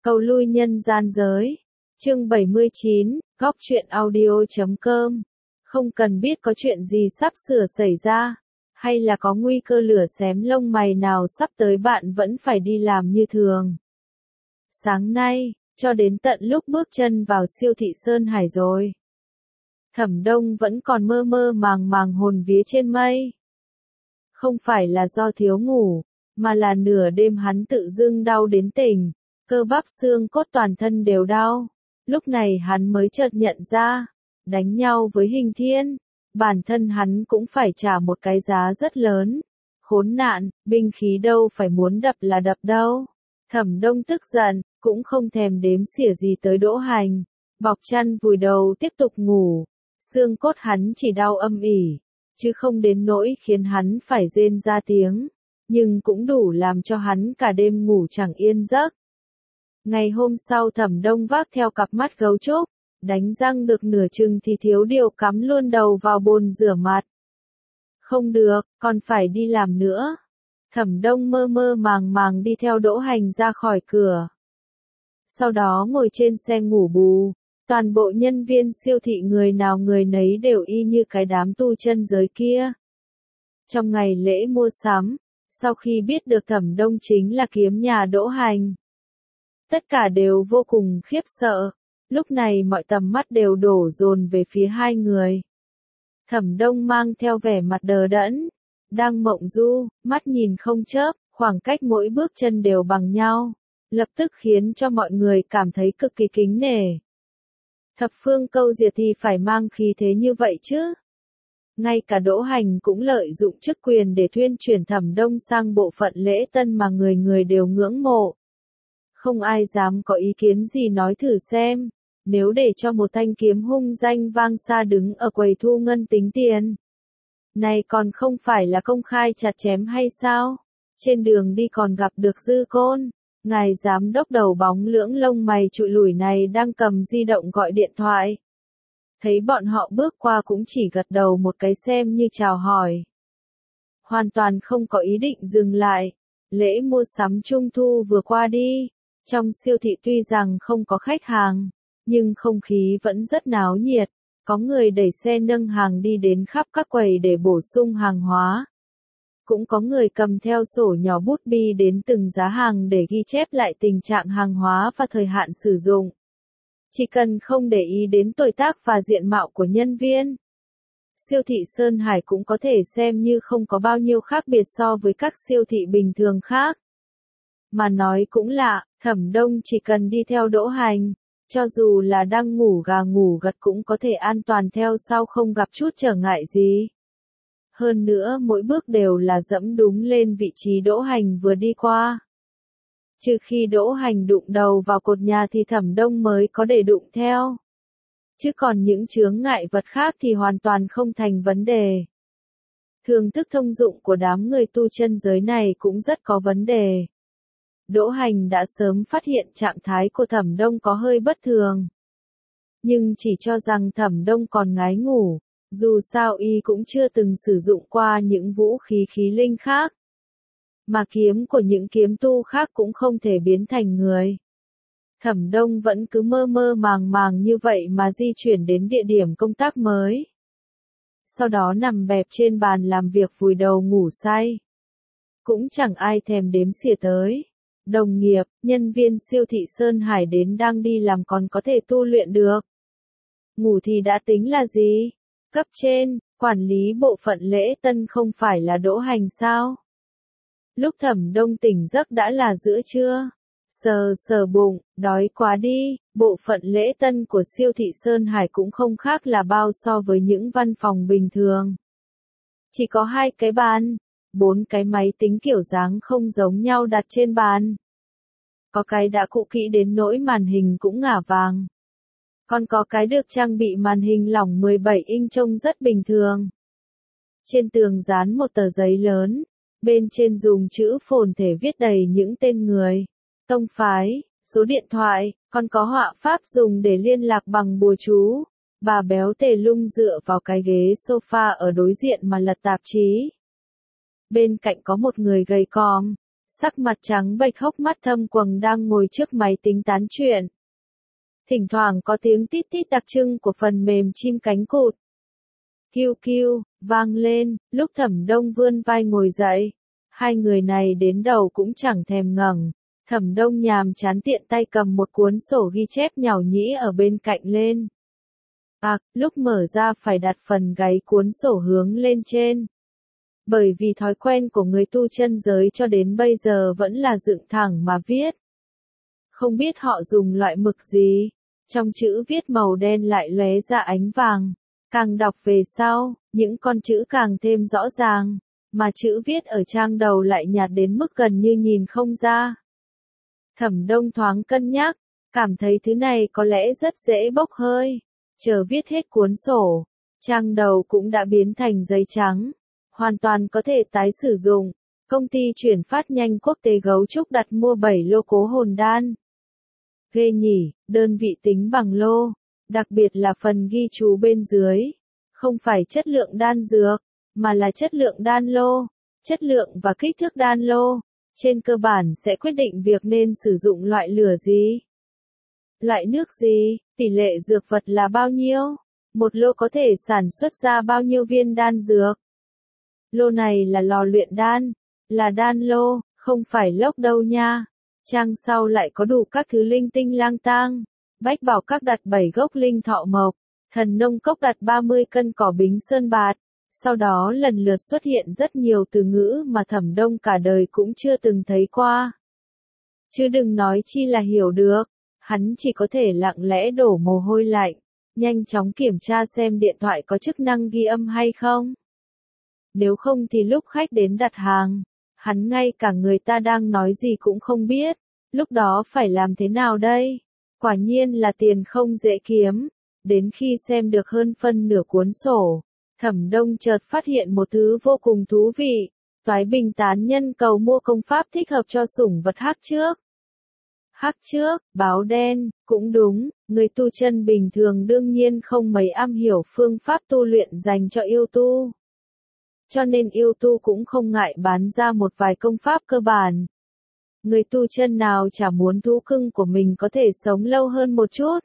Cầu lui nhân gian giới. Chương 79, Góc truyện audio.com. Không cần biết có chuyện gì sắp sửa xảy ra, hay là có nguy cơ lửa xém lông mày nào sắp tới, bạn vẫn phải đi làm như thường. Sáng nay, cho đến tận lúc bước chân vào siêu thị Sơn Hải rồi, Thẩm Đông vẫn còn mơ mơ màng màng hồn vía trên mây. Không phải là do thiếu ngủ, mà là nửa đêm hắn tự dưng đau đến tỉnh, cơ bắp xương cốt toàn thân đều đau. Lúc này hắn mới chợt nhận ra, đánh nhau với Hình Thiên, bản thân hắn cũng phải trả một cái giá rất lớn. Khốn nạn, binh khí đâu phải muốn đập là đập đâu. Thẩm Đông tức giận, cũng không thèm đếm xỉa gì tới Đỗ Hành, bọc chăn vùi đầu tiếp tục ngủ. Xương cốt hắn chỉ đau âm ỉ, chứ không đến nỗi khiến hắn phải rên ra tiếng, nhưng cũng đủ làm cho hắn cả đêm ngủ chẳng yên giấc. Ngày hôm sau Thẩm Đông vác theo cặp mắt gấu trúc, đánh răng được nửa chừng thì thiếu điều cắm luôn đầu vào bồn rửa mặt. Không được, còn phải đi làm nữa. Thẩm Đông mơ mơ màng màng đi theo Đỗ Hành ra khỏi cửa. Sau đó ngồi trên xe ngủ bù, toàn bộ nhân viên siêu thị người nào người nấy đều y như cái đám tu chân giới kia. Trong ngày lễ mua sắm, sau khi biết được Thẩm Đông chính là kiếm nhà Đỗ Hành, tất cả đều vô cùng khiếp sợ. Lúc này mọi tầm mắt đều đổ dồn về phía hai người. Thẩm Đông mang theo vẻ mặt đờ đẫn, đang mộng du, mắt nhìn không chớp, khoảng cách mỗi bước chân đều bằng nhau, lập tức khiến cho mọi người cảm thấy cực kỳ kính nể. Thập phương câu diệt thì phải mang khí thế như vậy chứ. Ngay cả Đỗ Hành cũng lợi dụng chức quyền để thuyên chuyển Thẩm Đông sang bộ phận lễ tân mà người người đều ngưỡng mộ. Không ai dám có ý kiến gì, nói thử xem, nếu để cho một thanh kiếm hung danh vang xa đứng ở quầy thu ngân tính tiền, này còn không phải là công khai chặt chém hay sao? Trên đường đi còn gặp được Dư Côn, ngài giám đốc đầu bóng lưỡng lông mày trụi lủi này đang cầm di động gọi điện thoại. Thấy bọn họ bước qua cũng chỉ gật đầu một cái xem như chào hỏi. Hoàn toàn không có ý định dừng lại. Lễ mua sắm Trung thu vừa qua đi, trong siêu thị tuy rằng không có khách hàng, nhưng không khí vẫn rất náo nhiệt. Có người đẩy xe nâng hàng đi đến khắp các quầy để bổ sung hàng hóa. Cũng có người cầm theo sổ nhỏ bút bi đến từng giá hàng để ghi chép lại tình trạng hàng hóa và thời hạn sử dụng. Chỉ cần không để ý đến tuổi tác và diện mạo của nhân viên, siêu thị Sơn Hải cũng có thể xem như không có bao nhiêu khác biệt so với các siêu thị bình thường khác. Mà nói cũng lạ, Thẩm Đông chỉ cần đi theo Đỗ Hành, cho dù là đang ngủ gà ngủ gật cũng có thể an toàn theo sau không gặp chút trở ngại gì. Hơn nữa mỗi bước đều là dẫm đúng lên vị trí Đỗ Hành vừa đi qua. Trừ khi Đỗ Hành đụng đầu vào cột nhà thì Thẩm Đông mới có để đụng theo. Chứ còn những chướng ngại vật khác thì hoàn toàn không thành vấn đề. Thường thức thông dụng của đám người tu chân giới này cũng rất có vấn đề. Đỗ Hành đã sớm phát hiện trạng thái của Thẩm Đông có hơi bất thường, nhưng chỉ cho rằng Thẩm Đông còn ngái ngủ, dù sao y cũng chưa từng sử dụng qua những vũ khí khí linh khác. Mà kiếm của những kiếm tu khác cũng không thể biến thành người. Thẩm Đông vẫn cứ mơ mơ màng màng như vậy mà di chuyển đến địa điểm công tác mới. Sau đó nằm bẹp trên bàn làm việc vùi đầu ngủ say. Cũng chẳng ai thèm đếm xỉa tới. Đồng nghiệp, nhân viên siêu thị Sơn Hải đến đang đi làm còn có thể tu luyện được. Ngủ thì đã tính là gì? Cấp trên, quản lý bộ phận lễ tân không phải là Đỗ Hành sao? Lúc Thẩm Đông tỉnh giấc đã là giữa trưa. Sờ sờ bụng, đói quá đi. Bộ phận lễ tân của siêu thị Sơn Hải cũng không khác là bao so với những văn phòng bình thường. Chỉ có 2 cái bàn, 4 cái máy tính kiểu dáng không giống nhau đặt trên bàn. Có cái đã cũ kỹ đến nỗi màn hình cũng ngả vàng. Còn có cái được trang bị màn hình lỏng 17 inch trông rất bình thường. Trên tường dán một tờ giấy lớn, bên trên dùng chữ phồn thể viết đầy những tên người, tông phái, số điện thoại, còn có họa pháp dùng để liên lạc bằng bùa chú. Bà béo tề lung dựa vào cái ghế sofa ở đối diện mà lật tạp chí. Bên cạnh có một người gầy còm, sắc mặt trắng bệch hốc mắt thâm quầng đang ngồi trước máy tính tán chuyện. Thỉnh thoảng có tiếng tít tít đặc trưng của phần mềm chim cánh cụt. Kiu kiu, vang lên, lúc Thẩm Đông vươn vai ngồi dậy. Hai người này đến đầu cũng chẳng thèm ngẩng. Thẩm Đông nhàm chán tiện tay cầm một cuốn sổ ghi chép nhàu nhĩ ở bên cạnh lên. Lúc mở ra phải đặt phần gáy cuốn sổ hướng lên trên. Bởi vì thói quen của người tu chân giới cho đến bây giờ vẫn là dựng thẳng mà viết. Không biết họ dùng loại mực gì, trong chữ viết màu đen lại lóe ra ánh vàng. Càng đọc về sau, những con chữ càng thêm rõ ràng, mà chữ viết ở trang đầu lại nhạt đến mức gần như nhìn không ra. Thẩm Đông thoáng cân nhắc, cảm thấy thứ này có lẽ rất dễ bốc hơi. Chờ viết hết cuốn sổ, trang đầu cũng đã biến thành giấy trắng, hoàn toàn có thể tái sử dụng. Công ty chuyển phát nhanh quốc tế Gấu Trúc đặt mua 7 lô cố hồn đan. Ghê nhỉ, đơn vị tính bằng lô, đặc biệt là phần ghi chú bên dưới. Không phải chất lượng đan dược, mà là chất lượng đan lô. Chất lượng và kích thước đan lô, trên cơ bản sẽ quyết định việc nên sử dụng loại lửa gì. Loại nước gì, tỷ lệ dược vật là bao nhiêu? Một lô có thể sản xuất ra bao nhiêu viên đan dược? Lô này là lò luyện đan, là đan lô, không phải lốc đâu nha. Trang sau lại có đủ các thứ linh tinh lang tang. Bách Bảo Các đặt 7 gốc linh thọ mộc, Thần Nông Cốc đặt 30 cân cỏ bính sơn bạt. Sau đó lần lượt xuất hiện rất nhiều từ ngữ mà Thẩm Đông cả đời cũng chưa từng thấy qua. Chứ đừng nói chi là hiểu được. Hắn chỉ có thể lặng lẽ đổ mồ hôi lạnh, nhanh chóng kiểm tra xem điện thoại có chức năng ghi âm hay không. Nếu không thì lúc khách đến đặt hàng, hắn ngay cả người ta đang nói gì cũng không biết, lúc đó phải làm thế nào đây? Quả nhiên là tiền không dễ kiếm. Đến khi xem được hơn phân nửa cuốn sổ, Thẩm Đông chợt phát hiện một thứ vô cùng thú vị. Toái Bình tán nhân cầu mua công pháp thích hợp cho sủng vật hắc trước. Hắc trước, báo đen, cũng đúng, người tu chân bình thường đương nhiên không mấy am hiểu phương pháp tu luyện dành cho yêu tu. Cho nên yêu tu cũng không ngại bán ra một vài công pháp cơ bản. Người tu chân nào chả muốn thú cưng của mình có thể sống lâu hơn một chút.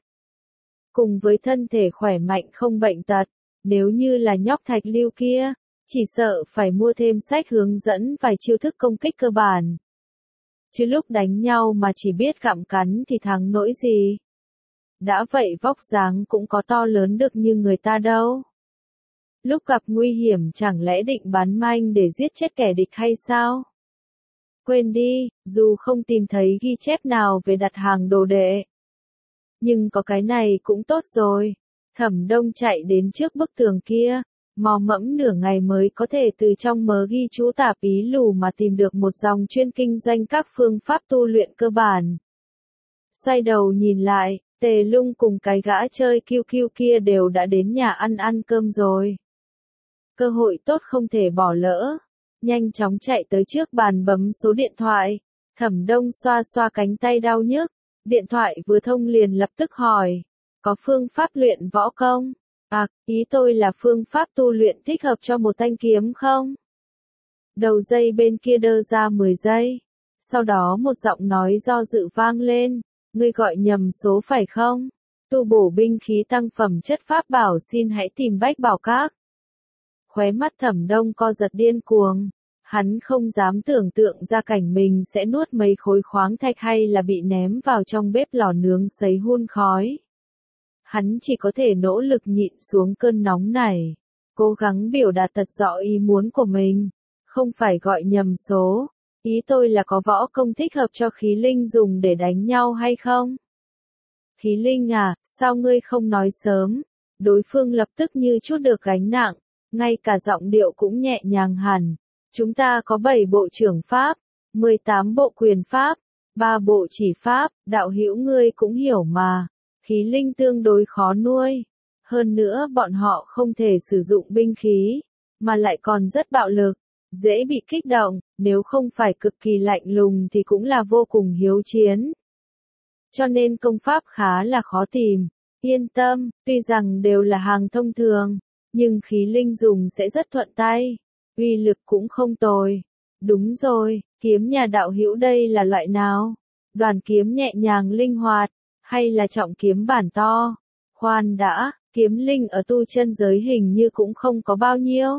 Cùng với thân thể khỏe mạnh không bệnh tật, nếu như là nhóc Thạch Lưu kia, chỉ sợ phải mua thêm sách hướng dẫn vài chiêu thức công kích cơ bản. Chứ lúc đánh nhau mà chỉ biết gặm cắn thì thắng nỗi gì. Đã vậy vóc dáng cũng có to lớn được như người ta đâu. Lúc gặp nguy hiểm chẳng lẽ định bán manh để giết chết kẻ địch hay sao? Quên đi, dù không tìm thấy ghi chép nào về đặt hàng đồ đệ. Nhưng có cái này cũng tốt rồi. Thẩm Đông chạy đến trước bức tường kia, mò mẫm nửa ngày mới có thể từ trong mớ ghi chú tạp ý lù mà tìm được một dòng chuyên kinh doanh các phương pháp tu luyện cơ bản. Xoay đầu nhìn lại, Tề Lung cùng cái gã chơi kiu kiu kia đều đã đến nhà ăn cơm rồi. Cơ hội tốt không thể bỏ lỡ. Nhanh chóng chạy tới trước bàn bấm số điện thoại. Thẩm Đông xoa xoa cánh tay đau nhức. Điện thoại vừa thông liền lập tức hỏi. Có phương pháp luyện võ công? Ý tôi là phương pháp tu luyện thích hợp cho một thanh kiếm không? Đầu dây bên kia đơ ra 10 giây. Sau đó một giọng nói do dự vang lên. Ngươi gọi nhầm số phải không? Tu bổ binh khí tăng phẩm chất pháp bảo xin hãy tìm Bách Bảo Các. Khóe mắt Thẩm Đông co giật điên cuồng. Hắn không dám tưởng tượng ra cảnh mình sẽ nuốt mấy khối khoáng thạch hay là bị ném vào trong bếp lò nướng sấy hun khói. Hắn chỉ có thể nỗ lực nhịn xuống cơn nóng này, cố gắng biểu đạt thật rõ ý muốn của mình. Không phải gọi nhầm số, ý tôi là có võ công thích hợp cho khí linh dùng để đánh nhau hay không? Khí linh à, sao ngươi không nói sớm? Đối phương lập tức như chút được gánh nặng, ngay cả giọng điệu cũng nhẹ nhàng hẳn. Chúng ta có 7 bộ trưởng pháp, 18 bộ quyền pháp, 3 bộ chỉ pháp, đạo hữu ngươi cũng hiểu mà. Khí linh tương đối khó nuôi. Hơn nữa bọn họ không thể sử dụng binh khí, mà lại còn rất bạo lực, dễ bị kích động, nếu không phải cực kỳ lạnh lùng thì cũng là vô cùng hiếu chiến. Cho nên công pháp khá là khó tìm. Yên tâm, tuy rằng đều là hàng thông thường, nhưng khí linh dùng sẽ rất thuận tay. Uy lực cũng không tồi. Đúng rồi, kiếm nhà đạo hữu đây là loại nào? Đoàn kiếm nhẹ nhàng linh hoạt, hay là trọng kiếm bản to? Khoan đã, kiếm linh ở tu chân giới hình như cũng không có bao nhiêu.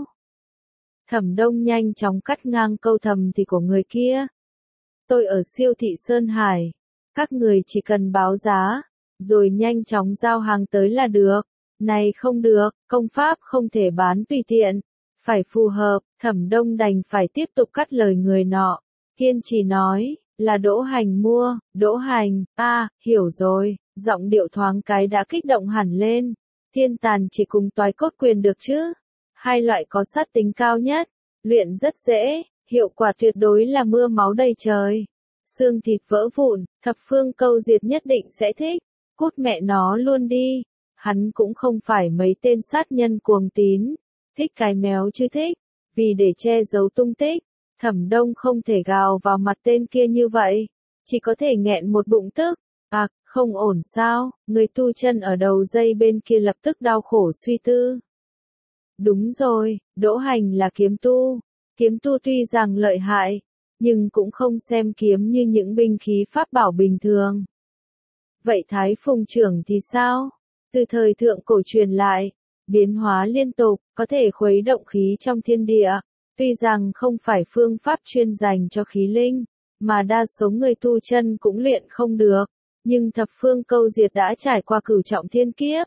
Thẩm Đông nhanh chóng cắt ngang câu thầm thì của người kia. Tôi ở siêu thị Sơn Hải. Các người chỉ cần báo giá, rồi nhanh chóng giao hàng tới là được. Này không được, công pháp không thể bán tùy tiện. Phải phù hợp, Thẩm Đông đành phải tiếp tục cắt lời người nọ. Kiên trì nói, là Đỗ Hành mua, Đỗ Hành, hiểu rồi, giọng điệu thoáng cái đã kích động hẳn lên. Thiên tàn chỉ cùng toái cốt quyền được chứ. Hai loại có sát tính cao nhất, luyện rất dễ, hiệu quả tuyệt đối là mưa máu đầy trời. Xương thịt vỡ vụn, thập phương câu diệt nhất định sẽ thích. Cút mẹ nó luôn đi. Hắn cũng không phải mấy tên sát nhân cuồng tín. Thích cái méo chứ thích. Vì để che giấu tung tích, Thẩm Đông không thể gào vào mặt tên kia như vậy. Chỉ có thể nghẹn một bụng tức. Không ổn sao? Người tu chân ở đầu dây bên kia lập tức đau khổ suy tư. Đúng rồi, Đỗ Hành là kiếm tu. Kiếm tu tuy rằng lợi hại, nhưng cũng không xem kiếm như những binh khí pháp bảo bình thường. Vậy Thái Phùng trưởng thì sao? Từ thời thượng cổ truyền lại, biến hóa liên tục, có thể khuấy động khí trong thiên địa. Tuy rằng không phải phương pháp chuyên dành cho khí linh, mà đa số người tu chân cũng luyện không được, nhưng thập phương câu diệt đã trải qua cửu trọng thiên kiếp.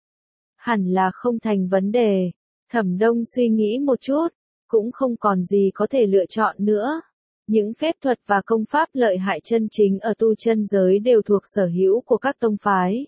Hẳn là không thành vấn đề. Thẩm Đông suy nghĩ một chút, cũng không còn gì có thể lựa chọn nữa. Những phép thuật và công pháp lợi hại chân chính ở tu chân giới đều thuộc sở hữu của các tông phái.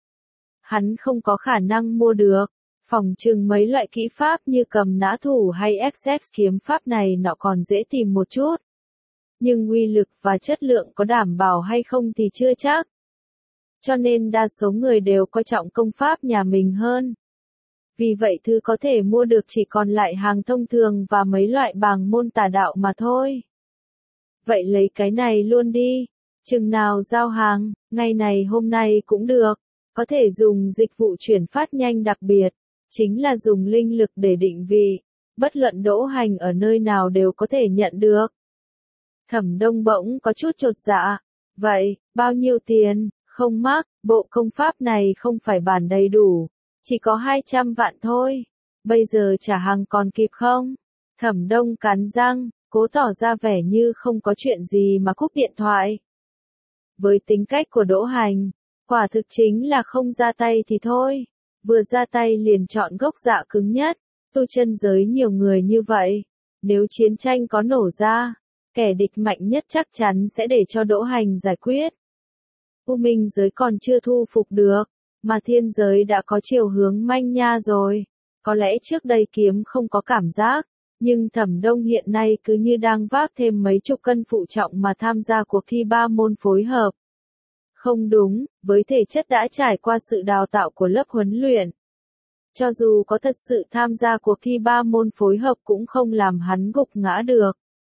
Hắn không có khả năng mua được, phòng trừng mấy loại kỹ pháp như cầm nã thủ hay XX kiếm pháp này nọ còn dễ tìm một chút. Nhưng uy lực và chất lượng có đảm bảo hay không thì chưa chắc. Cho nên đa số người đều coi trọng công pháp nhà mình hơn. Vì vậy thứ có thể mua được chỉ còn lại hàng thông thường và mấy loại bàng môn tà đạo mà thôi. Vậy lấy cái này luôn đi. Chừng nào giao hàng, ngày này hôm nay cũng được. Có thể dùng dịch vụ chuyển phát nhanh đặc biệt. Chính là dùng linh lực để định vị. Bất luận Đỗ Hành ở nơi nào đều có thể nhận được. Thẩm Đông bỗng có chút chột dạ. Vậy, bao nhiêu tiền? Không mắc, bộ công pháp này không phải bản đầy đủ. Chỉ có 200 vạn thôi. Bây giờ trả hàng còn kịp không? Thẩm Đông cắn răng, cố tỏ ra vẻ như không có chuyện gì mà cúp điện thoại. Với tính cách của Đỗ Hành, quả thực chính là không ra tay thì thôi. Vừa ra tay liền chọn gốc dạ cứng nhất. Tu chân giới nhiều người như vậy. Nếu chiến tranh có nổ ra, kẻ địch mạnh nhất chắc chắn sẽ để cho Đỗ Hành giải quyết. U Minh giới còn chưa thu phục được, mà thiên giới đã có chiều hướng manh nha rồi. Có lẽ trước đây kiếm không có cảm giác, nhưng Thẩm Đông hiện nay cứ như đang vác thêm mấy chục cân phụ trọng mà tham gia cuộc thi 3 môn phối hợp. Không đúng, với thể chất đã trải qua sự đào tạo của lớp huấn luyện. Cho dù có thật sự tham gia cuộc thi 3 môn phối hợp cũng không làm hắn gục ngã được.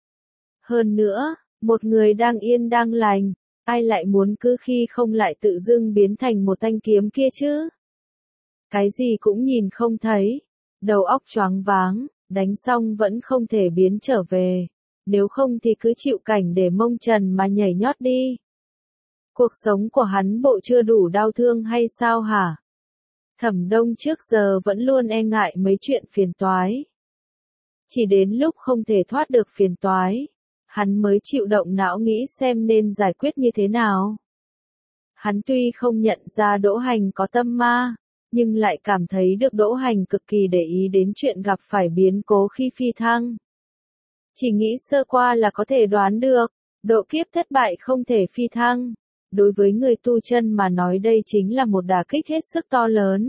Hơn nữa, một người đang yên đang lành, ai lại muốn cứ khi không lại tự dưng biến thành một thanh kiếm kia chứ? Cái gì cũng nhìn không thấy, đầu óc choáng váng, đánh xong vẫn không thể biến trở về, nếu không thì cứ chịu cảnh để mông trần mà nhảy nhót đi. Cuộc sống của hắn bộ chưa đủ đau thương hay sao hả? Thẩm Đông trước giờ vẫn luôn e ngại mấy chuyện phiền toái. Chỉ đến lúc không thể thoát được phiền toái, hắn mới chịu động não nghĩ xem nên giải quyết như thế nào. Hắn tuy không nhận ra Đỗ Hành có tâm ma, nhưng lại cảm thấy được Đỗ Hành cực kỳ để ý đến chuyện gặp phải biến cố khi phi thăng. Chỉ nghĩ sơ qua là có thể đoán được, độ kiếp thất bại không thể phi thăng. Đối với người tu chân mà nói đây chính là một đả kích hết sức to lớn.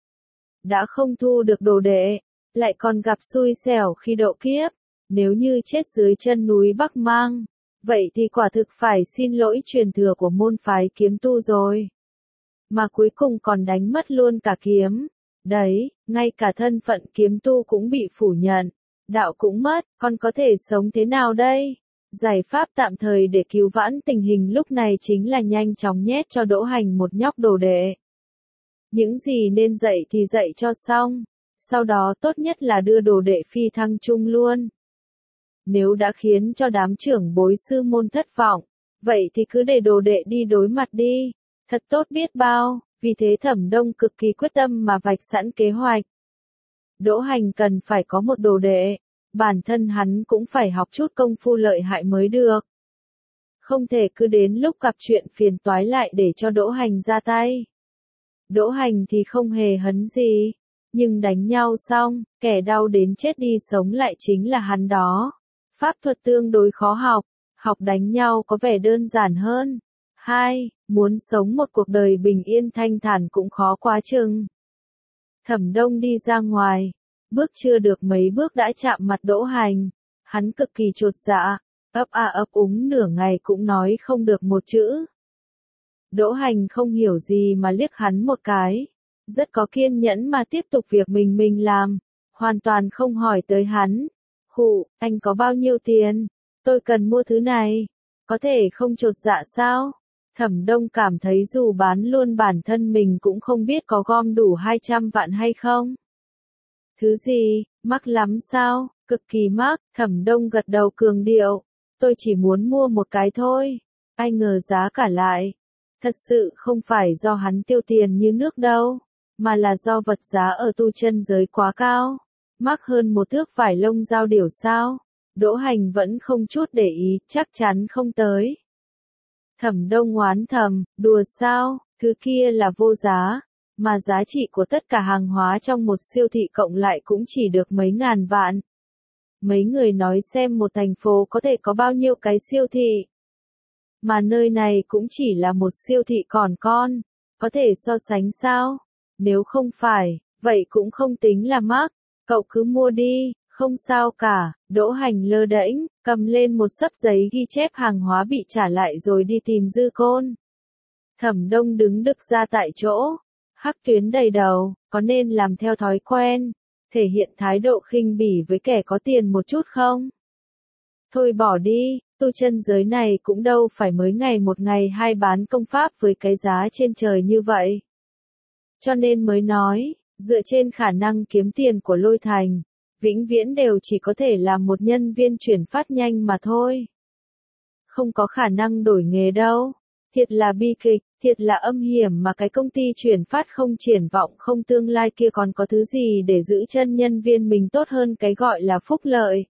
Đã không thu được đồ đệ, lại còn gặp xui xẻo khi độ kiếp. Nếu như chết dưới chân núi Bắc Mang, vậy thì quả thực phải xin lỗi truyền thừa của môn phái kiếm tu rồi. Mà cuối cùng còn đánh mất luôn cả kiếm. Đấy, ngay cả thân phận kiếm tu cũng bị phủ nhận. Đạo cũng mất, còn có thể sống thế nào đây? Giải pháp tạm thời để cứu vãn tình hình lúc này chính là nhanh chóng nhét cho Đỗ Hành một nhóc đồ đệ. Những gì nên dạy thì dạy cho xong. Sau đó tốt nhất là đưa đồ đệ phi thăng chung luôn. Nếu đã khiến cho đám trưởng bối sư môn thất vọng, vậy thì cứ để đồ đệ đi đối mặt đi. Thật tốt biết bao, vì thế Thẩm Đông cực kỳ quyết tâm mà vạch sẵn kế hoạch. Đỗ Hành cần phải có một đồ đệ, bản thân hắn cũng phải học chút công phu lợi hại mới được. Không thể cứ đến lúc gặp chuyện phiền toái lại để cho Đỗ Hành ra tay. Đỗ Hành thì không hề hấn gì, nhưng đánh nhau xong, kẻ đau đến chết đi sống lại chính là hắn đó. Pháp thuật tương đối khó học, học đánh nhau có vẻ đơn giản hơn. 2. Muốn sống một cuộc đời bình yên thanh thản cũng khó quá chừng. Thẩm Đông đi ra ngoài, bước chưa được mấy bước đã chạm mặt Đỗ Hành. Hắn cực kỳ chột dạ, ấp a ấp úng nửa ngày cũng nói không được một chữ. Đỗ Hành không hiểu gì mà liếc hắn một cái, rất có kiên nhẫn mà tiếp tục việc mình làm, hoàn toàn không hỏi tới hắn. Khụ, anh có bao nhiêu tiền? Tôi cần mua thứ này. Có thể không chột dạ sao? Thẩm Đông cảm thấy dù bán luôn bản thân mình cũng không biết có gom đủ 200 vạn hay không. Thứ gì, mắc lắm sao? Cực kỳ mắc. Thẩm Đông gật đầu cường điệu. Tôi chỉ muốn mua một cái thôi. Ai ngờ giá cả lại. Thật sự không phải do hắn tiêu tiền như nước đâu, mà là do vật giá ở tu chân giới quá cao. Mắc hơn một thước vải lông dao điểu sao? Đỗ Hành vẫn không chút để ý, chắc chắn không tới. Thẩm Đông oán thầm, đùa sao, thứ kia là vô giá, mà giá trị của tất cả hàng hóa trong một siêu thị cộng lại cũng chỉ được mấy ngàn vạn. Mấy người nói xem một thành phố có thể có bao nhiêu cái siêu thị. Mà nơi này cũng chỉ là một siêu thị còn con, có thể so sánh sao? Nếu không phải, vậy cũng không tính là mắc, cậu cứ mua đi, không sao cả. Đỗ Hành lơ đễnh, cầm lên một xấp giấy ghi chép hàng hóa bị trả lại rồi đi tìm Dư Côn. Thẩm Đông đứng đực ra tại chỗ, hắc tuyến đầy đầu, có nên làm theo thói quen, thể hiện thái độ khinh bỉ với kẻ có tiền một chút không? Thôi bỏ đi, tu chân giới này cũng đâu phải mới ngày một ngày hai bán công pháp với cái giá trên trời như vậy. Cho nên mới nói, dựa trên khả năng kiếm tiền của Lôi Thành, vĩnh viễn đều chỉ có thể làm một nhân viên chuyển phát nhanh mà thôi. Không có khả năng đổi nghề đâu. Thiệt là bi kịch, thiệt là âm hiểm mà cái công ty chuyển phát không triển vọng không tương lai kia còn có thứ gì để giữ chân nhân viên mình tốt hơn cái gọi là phúc lợi.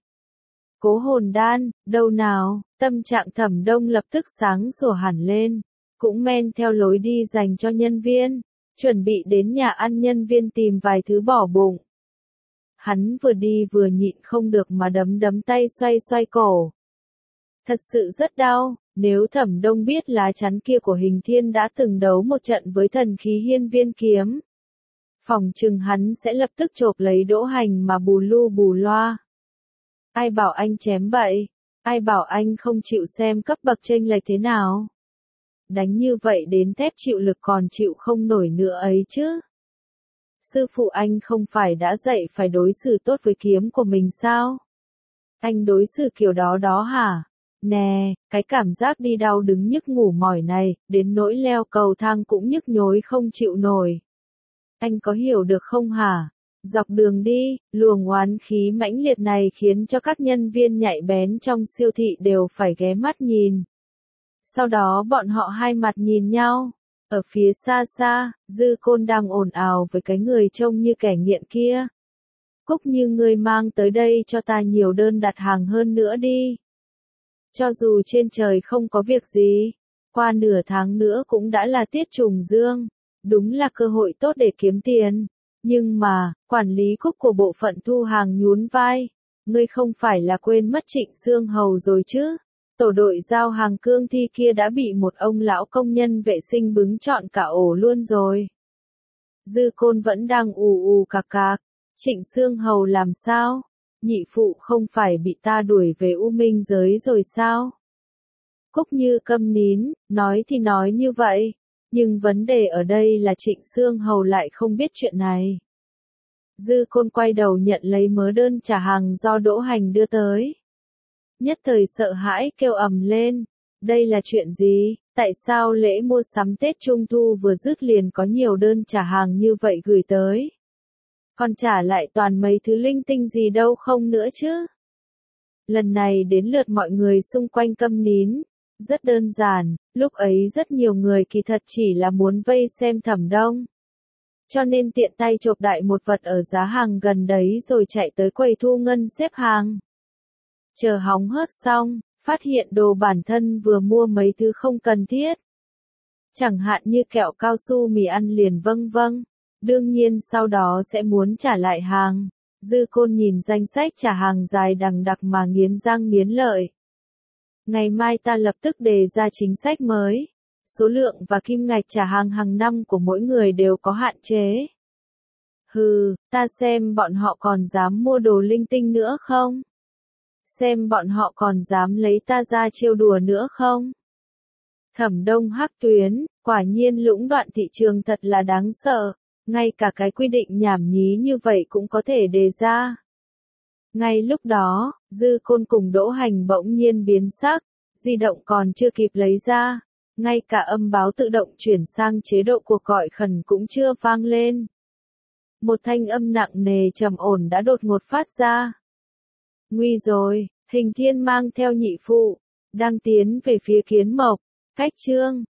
Cố hồn đan, đâu nào, tâm trạng Thẩm Đông lập tức sáng sủa hẳn lên, cũng men theo lối đi dành cho nhân viên, chuẩn bị đến nhà ăn nhân viên tìm vài thứ bỏ bụng. Hắn vừa đi vừa nhịn không được mà đấm tay xoay cổ. Thật sự rất đau, nếu Thẩm Đông biết lá chắn kia của Hình Thiên đã từng đấu một trận với thần khí hiên viên kiếm, phỏng chừng hắn sẽ lập tức chộp lấy Đỗ Hành mà bù lu bù loa. Ai bảo anh chém bậy, ai bảo anh không chịu xem cấp bậc chênh lệch thế nào. Đánh như vậy đến thép chịu lực còn chịu không nổi nữa ấy chứ. Sư phụ anh không phải đã dạy phải đối xử tốt với kiếm của mình sao? Anh đối xử kiểu đó đó hả? Nè, cái cảm giác đi đau đứng nhức ngủ mỏi này, đến nỗi leo cầu thang cũng nhức nhối không chịu nổi. Anh có hiểu được không hả? Dọc đường đi, luồng oán khí mãnh liệt này khiến cho các nhân viên nhạy bén trong siêu thị đều phải ghé mắt nhìn. Sau đó bọn họ hai mặt nhìn nhau. Ở phía xa xa, Dư Côn đang ồn ào với cái người trông như kẻ nghiện kia. Cúc Như ngươi mang tới đây cho ta nhiều đơn đặt hàng hơn nữa đi. Cho dù trên trời không có việc gì, qua nửa tháng nữa cũng đã là tiết trùng dương, đúng là cơ hội tốt để kiếm tiền. Nhưng mà, quản lý Cúc của bộ phận thu hàng nhún vai, ngươi không phải là quên mất Trịnh Xương Hầu rồi chứ? Tổ đội giao hàng cương thi kia đã bị một ông lão công nhân vệ sinh bứng trọn cả ổ luôn rồi. Dư Côn vẫn đang ù cạc cạc. Trịnh Xương Hầu làm sao? Nhị phụ không phải bị ta đuổi về U Minh giới rồi sao? Cúc Như câm nín, nói thì nói như vậy, nhưng vấn đề ở đây là Trịnh Xương Hầu lại không biết chuyện này. Dư Côn quay đầu nhận lấy mớ đơn trả hàng do Đỗ Hành đưa tới. Nhất thời sợ hãi kêu ầm lên, đây là chuyện gì, tại sao lễ mua sắm Tết Trung Thu vừa dứt liền có nhiều đơn trả hàng như vậy gửi tới? Còn trả lại toàn mấy thứ linh tinh gì đâu không nữa chứ? Lần này đến lượt mọi người xung quanh câm nín. Rất đơn giản, lúc ấy rất nhiều người kỳ thật chỉ là muốn vây xem Thẩm Đông. Cho nên tiện tay chộp đại một vật ở giá hàng gần đấy rồi chạy tới quầy thu ngân xếp hàng. Chờ hóng hớt xong, phát hiện đồ bản thân vừa mua mấy thứ không cần thiết. Chẳng hạn như kẹo cao su mì ăn liền vâng vâng. Đương nhiên sau đó sẽ muốn trả lại hàng. Dư Côn nhìn danh sách trả hàng dài đằng đặc mà nghiến răng nghiến lợi. Ngày mai ta lập tức đề ra chính sách mới. Số lượng và kim ngạch trả hàng hàng năm của mỗi người đều có hạn chế. Hừ, ta xem bọn họ còn dám mua đồ linh tinh nữa không? Xem bọn họ còn dám lấy ta ra trêu đùa nữa không? Thẩm Đông hắc tuyến, quả nhiên lũng đoạn thị trường thật là đáng sợ. Ngay cả cái quy định nhảm nhí như vậy cũng có thể đề ra. Ngay lúc đó, Dư Côn cùng Đỗ Hành bỗng nhiên biến sắc, di động còn chưa kịp lấy ra. Ngay cả âm báo tự động chuyển sang chế độ cuộc gọi khẩn cũng chưa vang lên. Một thanh âm nặng nề trầm ổn đã đột ngột phát ra. Nguy rồi, Hình Thiên mang theo nhị phụ, đang tiến về phía Kiến Mộc, cách Trương